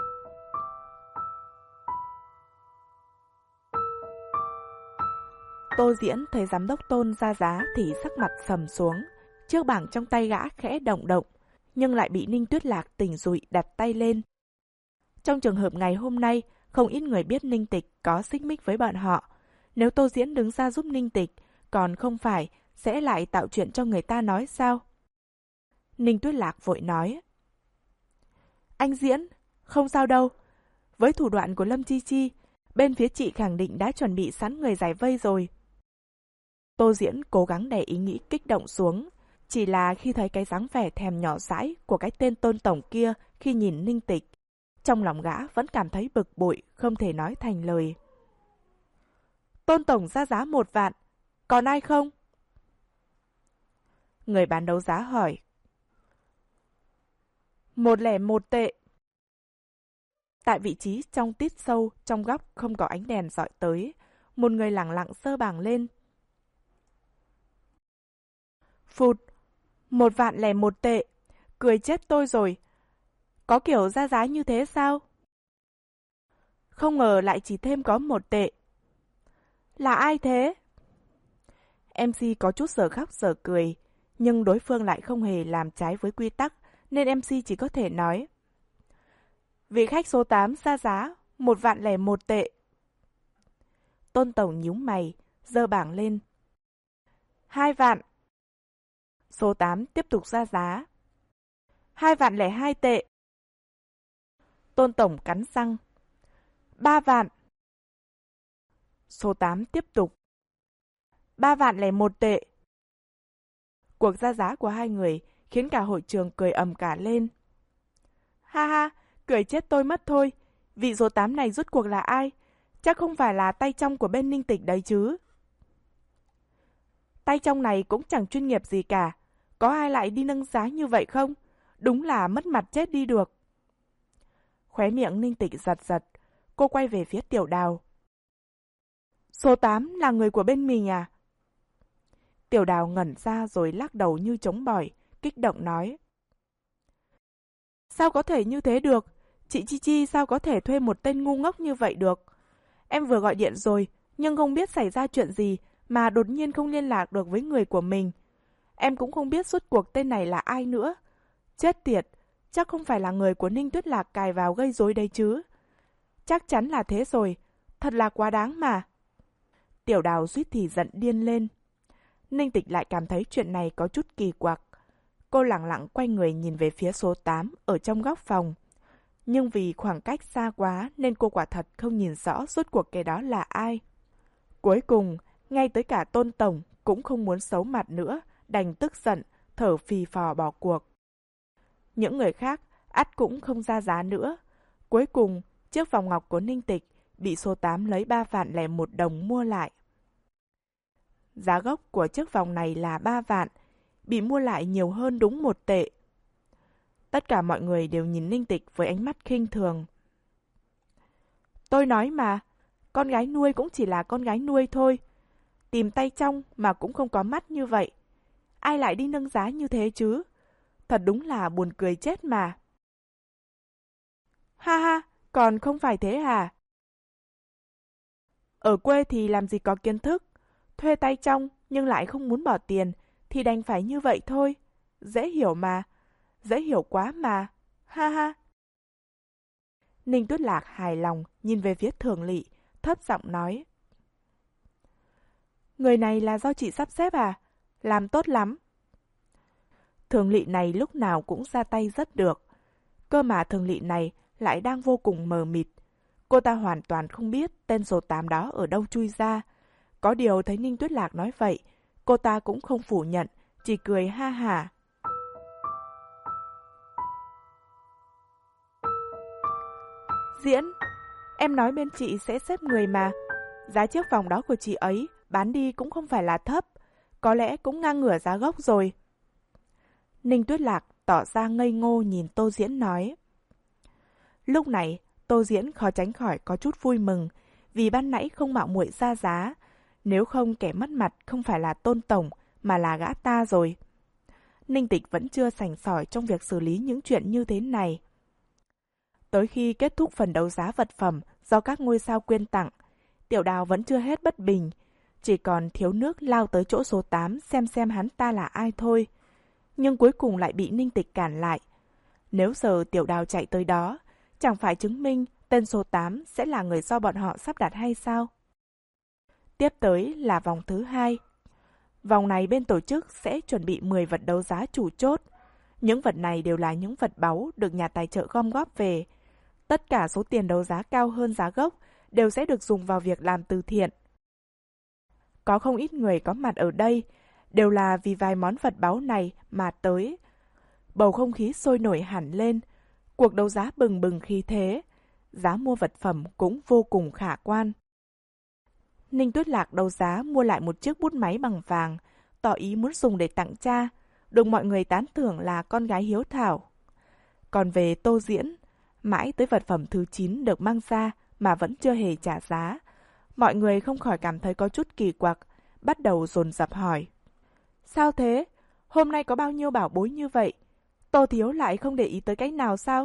Speaker 1: Tô Diễn thấy giám đốc Tôn ra giá thì sắc mặt sầm xuống. Chiếc bảng trong tay gã khẽ động động, nhưng lại bị Ninh Tuyết Lạc tỉnh dụi đặt tay lên. Trong trường hợp ngày hôm nay, không ít người biết Ninh Tịch có xích mích với bọn họ. Nếu Tô Diễn đứng ra giúp Ninh Tịch, còn không phải sẽ lại tạo chuyện cho người ta nói sao? Ninh Tuyết Lạc vội nói. Anh Diễn, không sao đâu. Với thủ đoạn của Lâm Chi Chi, bên phía chị khẳng định đã chuẩn bị sẵn người giải vây rồi. Tô Diễn cố gắng đè ý nghĩ kích động xuống. Chỉ là khi thấy cái dáng vẻ thèm nhỏ dãi của cái tên Tôn tổng kia khi nhìn Ninh Tịch, trong lòng gã vẫn cảm thấy bực bội, không thể nói thành lời. Tôn tổng ra giá một vạn, còn ai không? Người bán đấu giá hỏi. Một lẻ một tệ. Tại vị trí trong tít sâu, trong góc không có ánh đèn dọi tới, một người lẳng lặng giơ bảng lên. Phụt, một vạn lẻ một tệ, cười chết tôi rồi. Có kiểu ra giá như thế sao? Không ngờ lại chỉ thêm có một tệ. Là ai thế? em xê có chút giờ khóc giờ cười, nhưng đối phương lại không hề làm trái với quy tắc, nên em xê chỉ có thể nói. Vị khách số tám ra giá, một vạn lẻ một tệ. Tôn tổng nhíu mày, giơ bảng lên. Hai vạn. Số tám tiếp tục ra giá. Hai vạn lẻ hai tệ. Tôn tổng cắn răng. Ba vạn. Số tám tiếp tục. Ba vạn lẻ một tệ. Cuộc ra giá của hai người khiến cả hội trường cười ầm cả lên. Ha ha, cười chết tôi mất thôi. Vị số tám này rốt cuộc là ai? Chắc không phải là tay trong của bên Ninh Tịch đấy chứ. Tay trong này cũng chẳng chuyên nghiệp gì cả. Có ai lại đi nâng giá như vậy không? Đúng là mất mặt chết đi được. Khóe miệng Ninh Tịch giật giật. Cô quay về phía Tiểu Đào. Số tám là người của bên mình à? Tiểu Đào ngẩn ra rồi lắc đầu như trống bỏi, kích động nói. Sao có thể như thế được? Chị Chi Chi sao có thể thuê một tên ngu ngốc như vậy được? Em vừa gọi điện rồi, nhưng không biết xảy ra chuyện gì mà đột nhiên không liên lạc được với người của mình. Em cũng không biết suốt cuộc tên này là ai nữa. Chết tiệt, chắc không phải là người của Ninh Tuyết Lạc cài vào gây rối đấy chứ. Chắc chắn là thế rồi, thật là quá đáng mà. Tiểu Đào suýt thì giận điên lên. Ninh Tịch lại cảm thấy chuyện này có chút kỳ quặc. Cô lặng lặng quay người nhìn về phía số tám ở trong góc phòng. Nhưng vì khoảng cách xa quá nên cô quả thật không nhìn rõ suốt cuộc cái đó là ai. Cuối cùng, ngay tới cả Tôn Tổng cũng không muốn xấu mặt nữa, đành tức giận, thở phì phò bỏ cuộc. Những người khác ắt cũng không ra giá nữa. Cuối cùng, chiếc vòng ngọc của Ninh Tịch bị số tám lấy ba vạn lẻ một đồng mua lại. Giá gốc của chiếc vòng này là ba vạn, bị mua lại nhiều hơn đúng một tệ. Tất cả mọi người đều nhìn Ninh Tịch với ánh mắt khinh thường. Tôi nói mà, con gái nuôi cũng chỉ là con gái nuôi thôi. Tìm tay trong mà cũng không có mắt như vậy. Ai lại đi nâng giá như thế chứ? Thật đúng là buồn cười chết mà. Ha ha, còn không phải thế hả? Ở quê thì làm gì có kiến thức. Thuê tay trong nhưng lại không muốn bỏ tiền thì đành phải như vậy thôi. Dễ hiểu mà. Dễ hiểu quá mà. Ha ha. Ninh Tuyết Lạc hài lòng nhìn về phía Thường Lỵ, thấp giọng nói. Người này là do chị sắp xếp à? Làm tốt lắm. Thường Lỵ này lúc nào cũng ra tay rất được. Cơ mà Thường Lỵ này lại đang vô cùng mờ mịt. Cô ta hoàn toàn không biết tên số tám đó ở đâu chui ra. Có điều thấy Ninh Tuyết Lạc nói vậy, cô ta cũng không phủ nhận, chỉ cười ha hả. Diễn, em nói bên chị sẽ xếp người mà. Giá chiếc vòng đó của chị ấy bán đi cũng không phải là thấp, có lẽ cũng ngang ngửa giá gốc rồi. Ninh Tuyết Lạc tỏ ra ngây ngô nhìn Tô Diễn nói. Lúc này, Tô Diễn khó tránh khỏi có chút vui mừng, vì ban nãy không mạo muội ra giá. Nếu không kẻ mất mặt không phải là Tôn Tổng, mà là gã ta rồi. Ninh Tịch vẫn chưa sành sỏi trong việc xử lý những chuyện như thế này. Tới khi kết thúc phần đấu giá vật phẩm do các ngôi sao quyên tặng, Tiểu Đào vẫn chưa hết bất bình, chỉ còn thiếu nước lao tới chỗ số tám xem xem hắn ta là ai thôi. Nhưng cuối cùng lại bị Ninh Tịch cản lại. Nếu giờ Tiểu Đào chạy tới đó, chẳng phải chứng minh tên số tám sẽ là người do bọn họ sắp đặt hay sao? Tiếp tới là vòng thứ hai. Vòng này bên tổ chức sẽ chuẩn bị mười vật đấu giá chủ chốt. Những vật này đều là những vật báu được nhà tài trợ gom góp về. Tất cả số tiền đấu giá cao hơn giá gốc đều sẽ được dùng vào việc làm từ thiện. Có không ít người có mặt ở đây, đều là vì vài món vật báu này mà tới. Bầu không khí sôi nổi hẳn lên, cuộc đấu giá bừng bừng khí thế, giá mua vật phẩm cũng vô cùng khả quan. Ninh Tuyết Lạc đấu giá mua lại một chiếc bút máy bằng vàng, tỏ ý muốn dùng để tặng cha, được mọi người tán thưởng là con gái hiếu thảo. Còn về Tô Diễn, mãi tới vật phẩm thứ chín được mang ra mà vẫn chưa hề trả giá. Mọi người không khỏi cảm thấy có chút kỳ quặc, bắt đầu dồn dập hỏi. Sao thế? Hôm nay có bao nhiêu bảo bối như vậy? Tô Thiếu lại không để ý tới cái nào sao?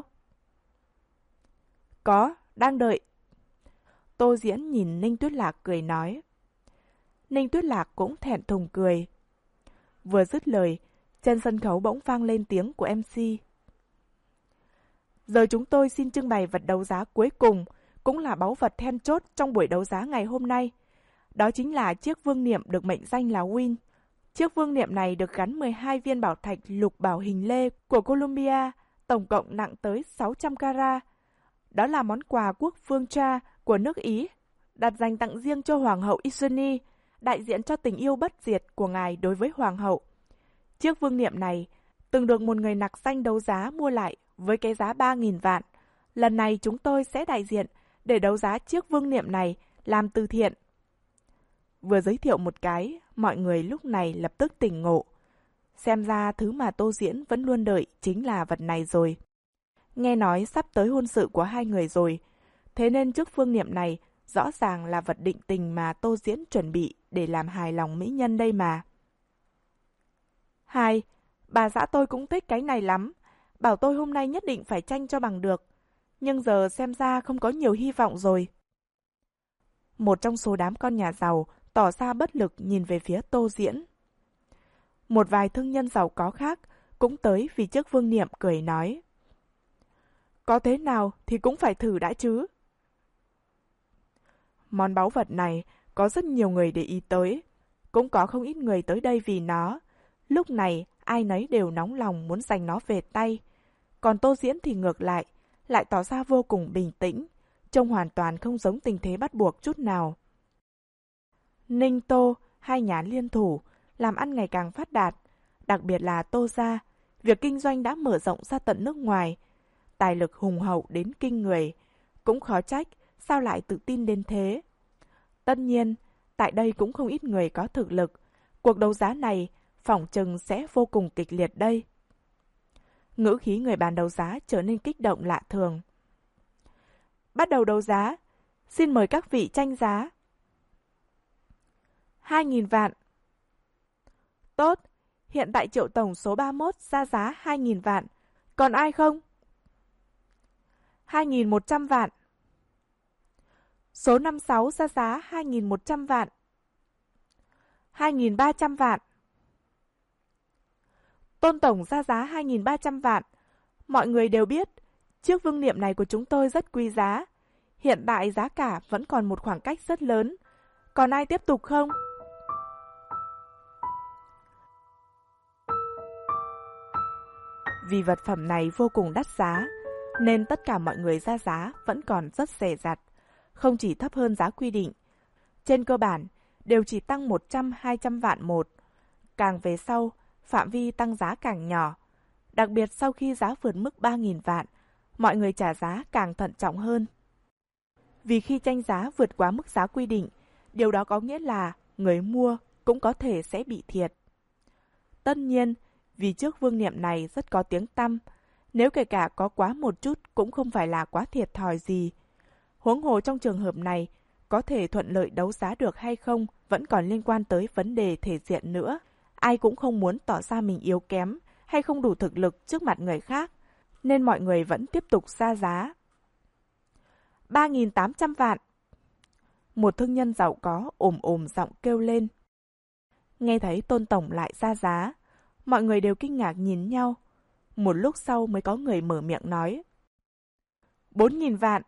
Speaker 1: Có, đang đợi. Tô Diễn nhìn Ninh Tuyết Lạc cười nói. Ninh Tuyết Lạc cũng thẹn thùng cười. Vừa dứt lời, trên sân khấu bỗng vang lên tiếng của em xê. Giờ chúng tôi xin trưng bày vật đấu giá cuối cùng, cũng là báu vật then chốt trong buổi đấu giá ngày hôm nay. Đó chính là chiếc vương niệm được mệnh danh là Win. Chiếc vương niệm này được gắn mười hai viên bảo thạch lục bảo hình lê của Columbia, tổng cộng nặng tới sáu trăm carat. Đó là món quà quốc vương cha của nước Ý, đặt dành tặng riêng cho Hoàng hậu Isoni, đại diện cho tình yêu bất diệt của ngài đối với Hoàng hậu. Chiếc vương niệm này từng được một người nặc danh đấu giá mua lại với cái giá ba nghìn vạn. Lần này chúng tôi sẽ đại diện để đấu giá chiếc vương niệm này làm từ thiện. Vừa giới thiệu một cái, mọi người lúc này lập tức tỉnh ngộ. Xem ra thứ mà Tô Diễn vẫn luôn đợi chính là vật này rồi. Nghe nói sắp tới hôn sự của hai người rồi, thế nên chiếc vương niệm này Rõ ràng là vật định tình mà Tô Diễn chuẩn bị để làm hài lòng mỹ nhân đây mà. Hai, bà xã tôi cũng thích cái này lắm, bảo tôi hôm nay nhất định phải tranh cho bằng được. Nhưng giờ xem ra không có nhiều hy vọng rồi. Một trong số đám con nhà giàu tỏ ra bất lực nhìn về phía Tô Diễn. Một vài thương nhân giàu có khác cũng tới vì trước Vương Niệm cười nói. Có thế nào thì cũng phải thử đã chứ. Món báu vật này có rất nhiều người để ý tới. Cũng có không ít người tới đây vì nó. Lúc này ai nấy đều nóng lòng muốn giành nó về tay. Còn Tô Diễn thì ngược lại, lại tỏ ra vô cùng bình tĩnh, trông hoàn toàn không giống tình thế bắt buộc chút nào. Ninh Tô, hai nhà liên thủ, làm ăn ngày càng phát đạt, đặc biệt là Tô gia, việc kinh doanh đã mở rộng ra tận nước ngoài, tài lực hùng hậu đến kinh người, cũng khó trách sao lại tự tin đến thế. Tất nhiên, tại đây cũng không ít người có thực lực, cuộc đấu giá này phỏng chừng sẽ vô cùng kịch liệt đây. Ngữ khí người bàn đấu giá trở nên kích động lạ thường. Bắt đầu đấu giá, xin mời các vị tranh giá. Hai nghìn vạn. Tốt, hiện tại Triệu tổng số ba mươi mốt ra giá hai nghìn vạn. Còn ai không? Hai nghìn một trăm vạn. Số năm mươi sáu ra giá hai nghìn một trăm vạn. Hai nghìn ba trăm vạn. Tôn tổng ra giá hai nghìn ba trăm vạn. Mọi người đều biết, chiếc vương niệm này của chúng tôi rất quý giá. Hiện tại giá cả vẫn còn một khoảng cách rất lớn. Còn ai tiếp tục không? Vì vật phẩm này vô cùng đắt giá, nên tất cả mọi người ra giá vẫn còn rất rẻ rặt, không chỉ thấp hơn giá quy định. Trên cơ bản, đều chỉ tăng một trăm đến hai trăm vạn một. Càng về sau, phạm vi tăng giá càng nhỏ. Đặc biệt sau khi giá vượt mức ba nghìn vạn, mọi người trả giá càng thận trọng hơn. Vì khi tranh giá vượt quá mức giá quy định, điều đó có nghĩa là người mua cũng có thể sẽ bị thiệt. Tất nhiên, vì trước vương niệm này rất có tiếng tăm, nếu kể cả có quá một chút cũng không phải là quá thiệt thòi gì. Huống hồ trong trường hợp này, có thể thuận lợi đấu giá được hay không vẫn còn liên quan tới vấn đề thể diện nữa. Ai cũng không muốn tỏ ra mình yếu kém hay không đủ thực lực trước mặt người khác, nên mọi người vẫn tiếp tục ra giá. ba nghìn tám trăm vạn. Một thương nhân giàu có ồm ồm giọng kêu lên. Nghe thấy Tôn tổng lại ra giá, mọi người đều kinh ngạc nhìn nhau. Một lúc sau mới có người mở miệng nói. bốn nghìn vạn.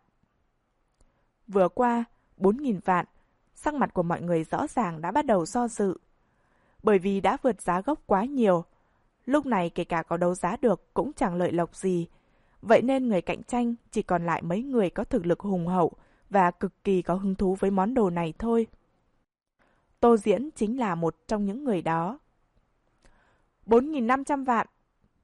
Speaker 1: Vừa qua, bốn nghìn vạn, sắc mặt của mọi người rõ ràng đã bắt đầu do dự. Bởi vì đã vượt giá gốc quá nhiều, lúc này kể cả có đấu giá được cũng chẳng lợi lộc gì. Vậy nên người cạnh tranh chỉ còn lại mấy người có thực lực hùng hậu và cực kỳ có hứng thú với món đồ này thôi. Tô Diễn chính là một trong những người đó. bốn nghìn năm trăm vạn.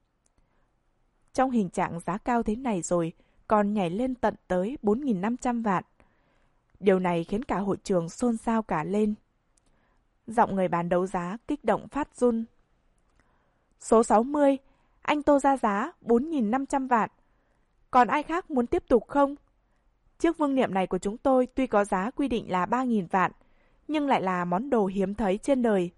Speaker 1: Trong hình trạng giá cao thế này rồi, còn nhảy lên tận tới bốn nghìn năm trăm vạn. Điều này khiến cả hội trường xôn xao cả lên. Giọng người bán đấu giá kích động phát run. Số sáu mươi, anh Tô ra giá bốn nghìn năm trăm vạn. Còn ai khác muốn tiếp tục không? Chiếc vương niệm này của chúng tôi tuy có giá quy định là ba nghìn vạn, nhưng lại là món đồ hiếm thấy trên đời.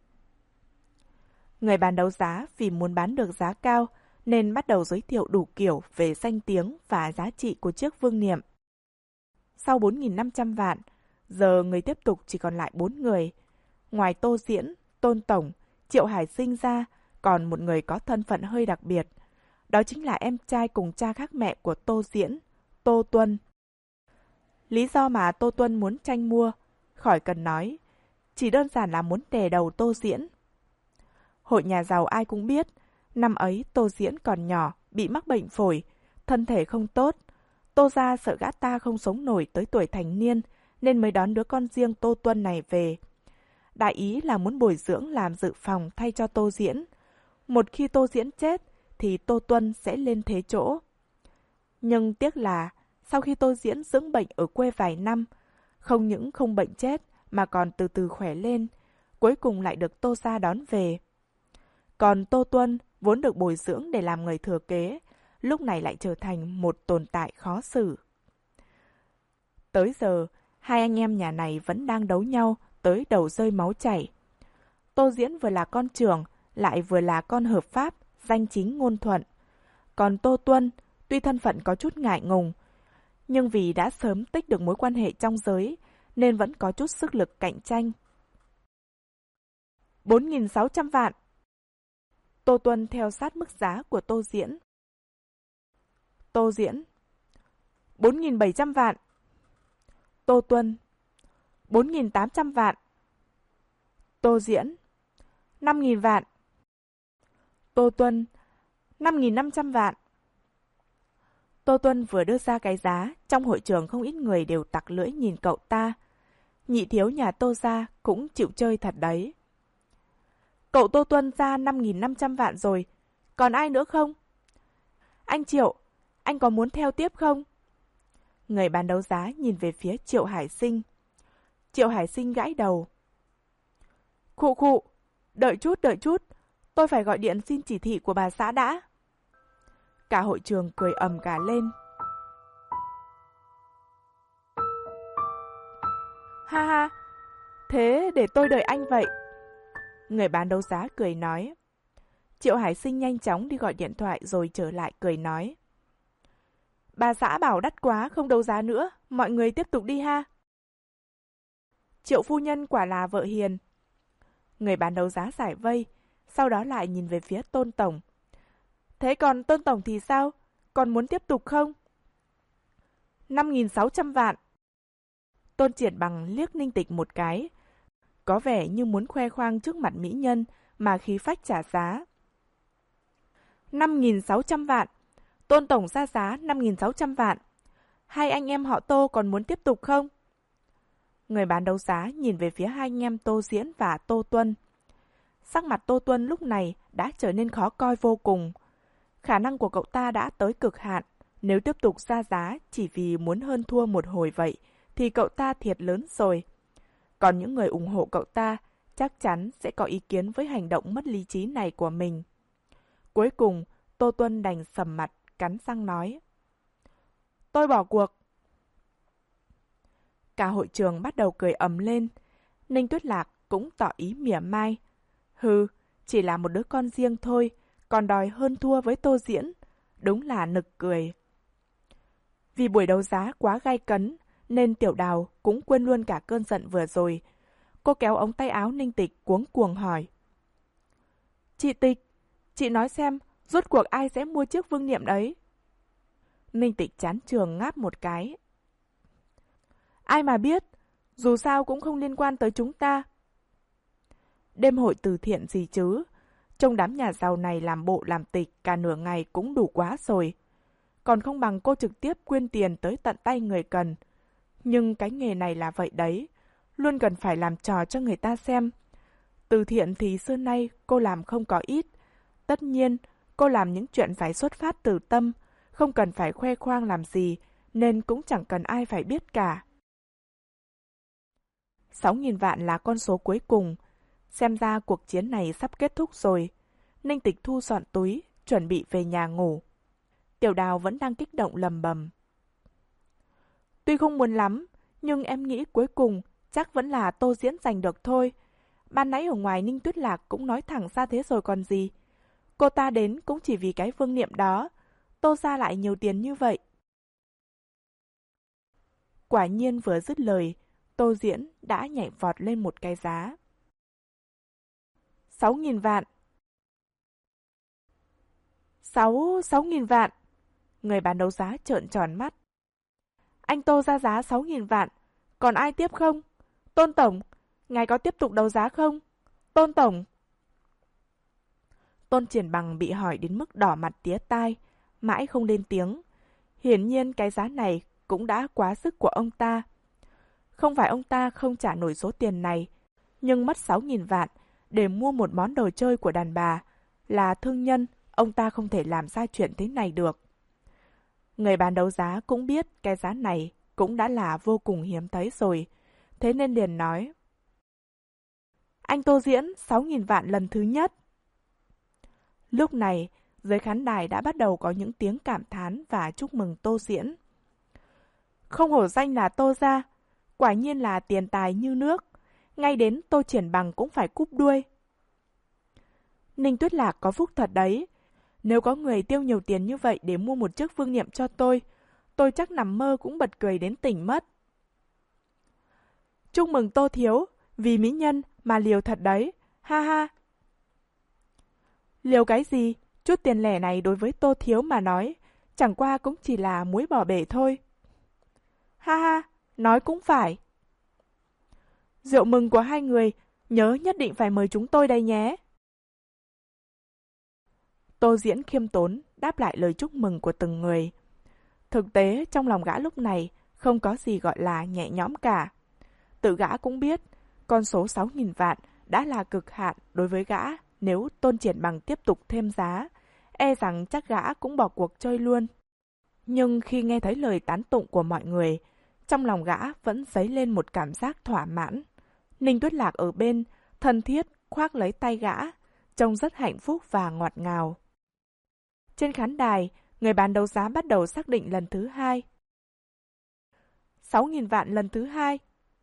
Speaker 1: Người bán đấu giá vì muốn bán được giá cao nên bắt đầu giới thiệu đủ kiểu về danh tiếng và giá trị của chiếc vương niệm. Sau bốn nghìn năm trăm vạn, giờ người tiếp tục chỉ còn lại bốn người. Ngoài Tô Diễn, Tôn tổng, Triệu Hải Sinh ra, còn một người có thân phận hơi đặc biệt. Đó chính là em trai cùng cha khác mẹ của Tô Diễn, Tô Tuân. Lý do mà Tô Tuân muốn tranh mua, khỏi cần nói, chỉ đơn giản là muốn đè đầu Tô Diễn. Hội nhà giàu ai cũng biết, năm ấy Tô Diễn còn nhỏ, bị mắc bệnh phổi, thân thể không tốt. Tô gia sợ gã ta không sống nổi tới tuổi thành niên, nên mới đón đứa con riêng Tô Tuân này về. Đại ý là muốn bồi dưỡng làm dự phòng thay cho Tô Diễn. Một khi Tô Diễn chết, thì Tô Tuân sẽ lên thế chỗ. Nhưng tiếc là, sau khi Tô Diễn dưỡng bệnh ở quê vài năm, không những không bệnh chết mà còn từ từ khỏe lên, cuối cùng lại được Tô gia đón về. Còn Tô Tuân vốn được bồi dưỡng để làm người thừa kế, lúc này lại trở thành một tồn tại khó xử. Tới giờ, Hai anh em nhà này vẫn đang đấu nhau tới đầu rơi máu chảy. Tô Diễn vừa là con trưởng, lại vừa là con hợp pháp, danh chính ngôn thuận. Còn Tô Tuân, tuy thân phận có chút ngại ngùng, nhưng vì đã sớm tích được mối quan hệ trong giới, nên vẫn có chút sức lực cạnh tranh. bốn nghìn sáu trăm vạn. Tô Tuân theo sát mức giá của Tô Diễn. Tô Diễn. bốn nghìn bảy trăm vạn. Tô Tuân. bốn nghìn tám trăm vạn. Tô Diễn. năm nghìn vạn. Tô Tuân. năm nghìn năm trăm vạn. Tô Tuân vừa đưa ra cái giá, trong hội trường không ít người đều tặc lưỡi nhìn cậu ta. Nhị thiếu nhà Tô gia cũng chịu chơi thật đấy. Cậu Tô Tuân ra năm nghìn năm trăm vạn rồi, còn ai nữa không? Anh Triệu, anh có muốn theo tiếp không? Người bán đấu giá nhìn về phía Triệu Hải Sinh. Triệu Hải Sinh gãi đầu. Khụ khụ, đợi chút, đợi chút, tôi phải gọi điện xin chỉ thị của bà xã đã. Cả hội trường cười ầm cả lên. Ha ha, thế để tôi đợi anh vậy. Người bán đấu giá cười nói. Triệu Hải Sinh nhanh chóng đi gọi điện thoại rồi trở lại cười nói. Bà xã bảo đắt quá không đấu giá nữa, mọi người tiếp tục đi ha. Triệu phu nhân quả là vợ hiền. Người bán đấu giá giải vây, sau đó lại nhìn về phía Tôn Tổng. Thế còn Tôn Tổng thì sao? Còn muốn tiếp tục không? năm nghìn sáu trăm vạn. Tôn Triển Bằng liếc Ninh Tịch một cái. Có vẻ như muốn khoe khoang trước mặt mỹ nhân mà khí phách trả giá. năm nghìn sáu trăm vạn. Tôn Tổng ra giá năm nghìn sáu trăm vạn. Hai anh em họ Tô còn muốn tiếp tục không? Người bán đấu giá nhìn về phía hai anh em Tô Diễn và Tô Tuân. Sắc mặt Tô Tuân lúc này đã trở nên khó coi vô cùng. Khả năng của cậu ta đã tới cực hạn. Nếu tiếp tục ra giá chỉ vì muốn hơn thua một hồi vậy, thì cậu ta thiệt lớn rồi. Còn những người ủng hộ cậu ta chắc chắn sẽ có ý kiến với hành động mất lý trí này của mình. Cuối cùng, Tô Tuân đành sầm mặt, cắn răng nói. Tôi bỏ cuộc. Cả hội trường bắt đầu cười ầm lên. Ninh Tuyết Lạc cũng tỏ ý mỉa mai. Hừ, chỉ là một đứa con riêng thôi, còn đòi hơn thua với Tô Diễn. Đúng là nực cười. Vì buổi đấu giá quá gay cấn, nên Tiểu Đào cũng quên luôn cả cơn giận vừa rồi. Cô kéo ống tay áo Ninh Tịch cuống cuồng hỏi. Chị Tịch, chị nói xem, rốt cuộc ai sẽ mua chiếc vương niệm đấy? Ninh Tịch chán trường ngáp một cái. Ai mà biết, dù sao cũng không liên quan tới chúng ta. Đêm hội từ thiện gì chứ? Trong đám nhà giàu này làm bộ làm tịch cả nửa ngày cũng đủ quá rồi. Còn không bằng cô trực tiếp quyên tiền tới tận tay người cần. Nhưng cái nghề này là vậy đấy, luôn cần phải làm trò cho người ta xem. Từ thiện thì xưa nay cô làm không có ít. Tất nhiên, cô làm những chuyện phải xuất phát từ tâm, không cần phải khoe khoang làm gì, nên cũng chẳng cần ai phải biết cả. sáu nghìn vạn là con số cuối cùng. Xem ra cuộc chiến này sắp kết thúc rồi. Ninh Tịch thu dọn túi, chuẩn bị về nhà ngủ. Tiểu Đào vẫn đang kích động lầm bầm. Tuy không muốn lắm, nhưng em nghĩ cuối cùng chắc vẫn là Tô Diễn giành được thôi. Ban nãy ở ngoài Ninh Tuyết Lạc cũng nói thẳng ra thế rồi còn gì. Cô ta đến cũng chỉ vì cái vương niệm đó. Tô ra lại nhiều tiền như vậy. Quả nhiên vừa dứt lời, Tô Diễn đã nhảy vọt lên một cái giá. Sáu nghìn vạn. Sáu, sáu nghìn vạn. Người bán đấu giá trợn tròn mắt. Anh Tô ra giá sáu nghìn vạn. Còn ai tiếp không? Tôn Tổng, ngài có tiếp tục đấu giá không? Tôn Tổng. Tôn Triển Bằng bị hỏi đến mức đỏ mặt tía tai, mãi không lên tiếng. Hiển nhiên cái giá này cũng đã quá sức của ông ta. Không phải ông ta không trả nổi số tiền này, nhưng mất sáu nghìn vạn để mua một món đồ chơi của đàn bà. Là thương nhân, ông ta không thể làm ra chuyện thế này được. Người bán đấu giá cũng biết cái giá này cũng đã là vô cùng hiếm thấy rồi, thế nên liền nói. Anh Tô Diễn sáu nghìn vạn lần thứ nhất. Lúc này, dưới khán đài đã bắt đầu có những tiếng cảm thán và chúc mừng Tô Diễn. Không hổ danh là Tô gia, Quả nhiên là tiền tài như nước, ngay đến Tô Triển Bằng cũng phải cúp đuôi. Ninh Tuyết Lạc có phúc thật đấy. Nếu có người tiêu nhiều tiền như vậy để mua một chiếc vương niệm cho tôi, tôi chắc nằm mơ cũng bật cười đến tỉnh mất. Chúc mừng Tô thiếu, vì mỹ nhân mà liều thật đấy, ha ha. Liều cái gì? Chút tiền lẻ này đối với Tô thiếu mà nói, chẳng qua cũng chỉ là muối bỏ bể thôi. Ha ha, nói cũng phải. Rượu mừng của hai người, nhớ nhất định phải mời chúng tôi đây nhé. Tô Diễn khiêm tốn đáp lại lời chúc mừng của từng người. Thực tế trong lòng gã lúc này không có gì gọi là nhẹ nhõm cả. Tự gã cũng biết, con số sáu nghìn vạn đã là cực hạn đối với gã. Nếu Tôn Triển Bằng tiếp tục thêm giá, e rằng chắc gã cũng bỏ cuộc chơi luôn. Nhưng khi nghe thấy lời tán tụng của mọi người, trong lòng gã vẫn dấy lên một cảm giác thỏa mãn. Ninh Tuyết Lạc ở bên, thân thiết, khoác lấy tay gã, trông rất hạnh phúc và ngọt ngào. Trên khán đài, người bán đấu giá bắt đầu xác định lần thứ hai. sáu nghìn vạn lần thứ hai.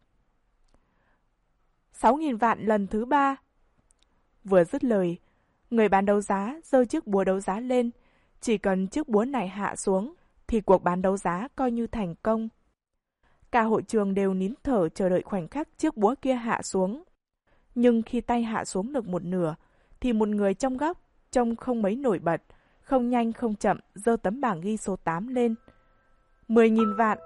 Speaker 1: sáu nghìn vạn lần thứ ba. Vừa dứt lời, người bán đấu giá giơ chiếc búa đấu giá lên. Chỉ cần chiếc búa này hạ xuống, thì cuộc bán đấu giá coi như thành công. Cả hội trường đều nín thở chờ đợi khoảnh khắc chiếc búa kia hạ xuống. Nhưng khi tay hạ xuống được một nửa, thì một người trong góc, trông không mấy nổi bật, không nhanh không chậm, giơ tấm bảng ghi số tám lên. mười nghìn vạn.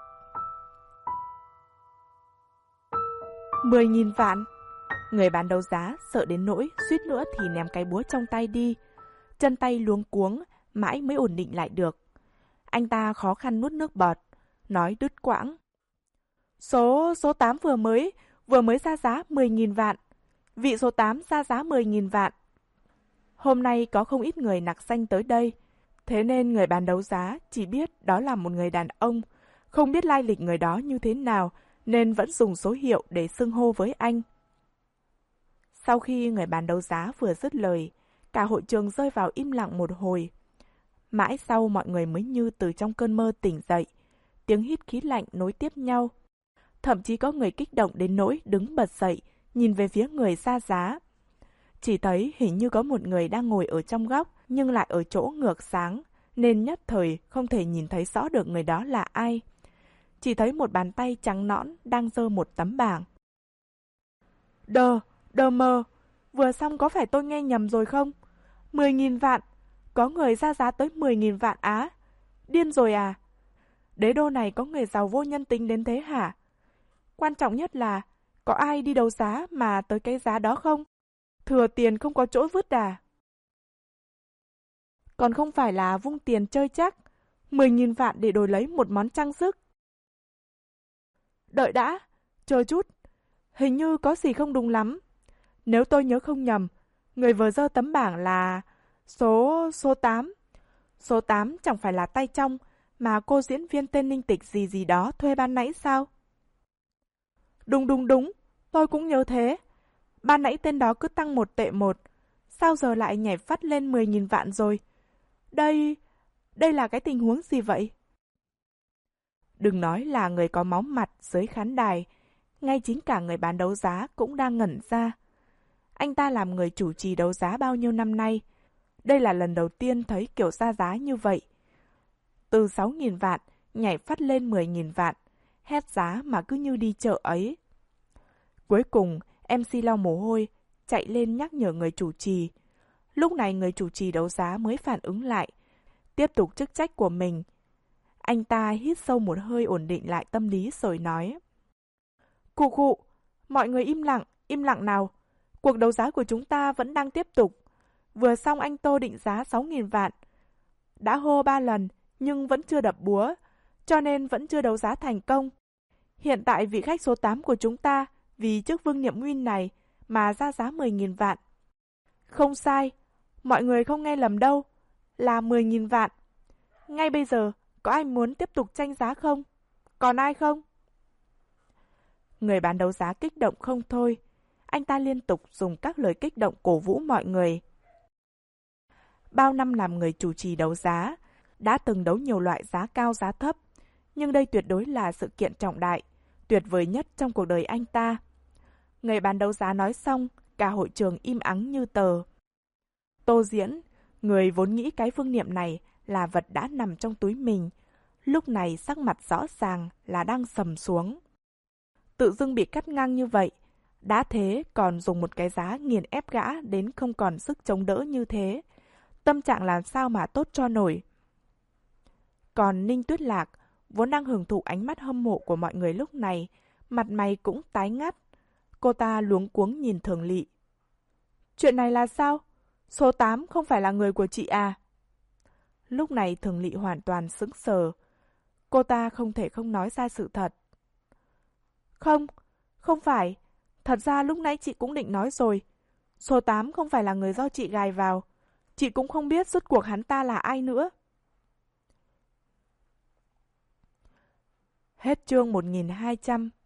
Speaker 1: mười nghìn vạn. Người bán đấu giá sợ đến nỗi suýt nữa thì ném cái búa trong tay đi. Chân tay luống cuống, mãi mới ổn định lại được. Anh ta khó khăn nuốt nước bọt, nói đứt quãng. Số, số tám vừa mới, vừa mới ra giá mười nghìn vạn. Vị số tám ra giá mười nghìn vạn. Hôm nay có không ít người nặc danh tới đây, thế nên người bán đấu giá chỉ biết đó là một người đàn ông, không biết lai lịch người đó như thế nào, nên vẫn dùng số hiệu để xưng hô với anh. Sau khi người bán đấu giá vừa dứt lời, cả hội trường rơi vào im lặng một hồi. Mãi sau mọi người mới như từ trong cơn mơ tỉnh dậy, tiếng hít khí lạnh nối tiếp nhau. Thậm chí có người kích động đến nỗi đứng bật dậy, nhìn về phía người ra giá. Chỉ thấy hình như có một người đang ngồi ở trong góc nhưng lại ở chỗ ngược sáng, nên nhất thời không thể nhìn thấy rõ được người đó là ai. Chỉ thấy một bàn tay trắng nõn đang giơ một tấm bảng. Đờ, đờ mờ, vừa xong có phải tôi nghe nhầm rồi không? mười nghìn vạn, có người ra giá tới mười nghìn vạn á? Điên rồi à? Đế đô này có người giàu vô nhân tính đến thế hả? Quan trọng nhất là, có ai đi đấu giá mà tới cái giá đó không? Thừa tiền không có chỗ vứt à? Còn không phải là vung tiền chơi chắc, mười nghìn vạn để đổi lấy một món trang sức. Đợi đã, chờ chút, hình như có gì không đúng lắm. Nếu tôi nhớ không nhầm, người vừa giơ tấm bảng là số số tám. Số tám chẳng phải là tay trong mà cô diễn viên tên Ninh Tịch gì gì đó thuê ban nãy sao? Đúng đúng đúng, tôi cũng nhớ thế. Ban nãy tên đó cứ tăng một tệ một, sao giờ lại nhảy phát lên mười nghìn vạn rồi? Đây, đây là cái tình huống gì vậy? Đừng nói là người có máu mặt dưới khán đài, ngay chính cả người bán đấu giá cũng đang ngẩn ra. Anh ta làm người chủ trì đấu giá bao nhiêu năm nay, đây là lần đầu tiên thấy kiểu ra giá như vậy. Từ sáu nghìn vạn nhảy phát lên mười nghìn vạn, hét giá mà cứ như đi chợ ấy. Cuối cùng, em xê lau mồ hôi, chạy lên nhắc nhở người chủ trì. Lúc này người chủ trì đấu giá mới phản ứng lại, tiếp tục chức trách của mình. Anh ta hít sâu một hơi ổn định lại tâm lý rồi nói. Khụ khụ, mọi người im lặng, im lặng nào. Cuộc đấu giá của chúng ta vẫn đang tiếp tục. Vừa xong anh Tô định giá sáu nghìn vạn. Đã hô ba lần nhưng vẫn chưa đập búa, cho nên vẫn chưa đấu giá thành công. Hiện tại vị khách số tám của chúng ta vì chiếc vương niệm nguyên này mà ra giá mười nghìn vạn. Không sai, mọi người không nghe lầm đâu, là mười nghìn vạn. Ngay bây giờ, có ai muốn tiếp tục tranh giá không? Còn ai không? Người bán đấu giá kích động không thôi. Anh ta liên tục dùng các lời kích động cổ vũ mọi người. Bao năm làm người chủ trì đấu giá, đã từng đấu nhiều loại giá cao giá thấp. Nhưng đây tuyệt đối là sự kiện trọng đại. tuyệt vời nhất trong cuộc đời anh ta. Người bán đấu giá nói xong, cả hội trường im ắng như tờ. Tô Diễn, người vốn nghĩ cái phương niệm này là vật đã nằm trong túi mình, lúc này sắc mặt rõ ràng là đang sầm xuống. Tự dưng bị cắt ngang như vậy, đã thế còn dùng một cái giá nghiền ép gã đến không còn sức chống đỡ như thế. Tâm trạng làm sao mà tốt cho nổi. Còn Ninh Tuyết Lạc, vốn đang hưởng thụ ánh mắt hâm mộ của mọi người lúc này, mặt mày cũng tái ngắt. Cô ta luống cuống nhìn Thường Lị. Chuyện này là sao? Số tám không phải là người của chị à? Lúc này Thường Lị hoàn toàn sững sờ. Cô ta không thể không nói ra sự thật. Không, không phải. Thật ra lúc nãy chị cũng định nói rồi. Số tám không phải là người do chị gài vào. Chị cũng không biết rốt cuộc hắn ta là ai nữa. Hết chương một nghìn hai trăm.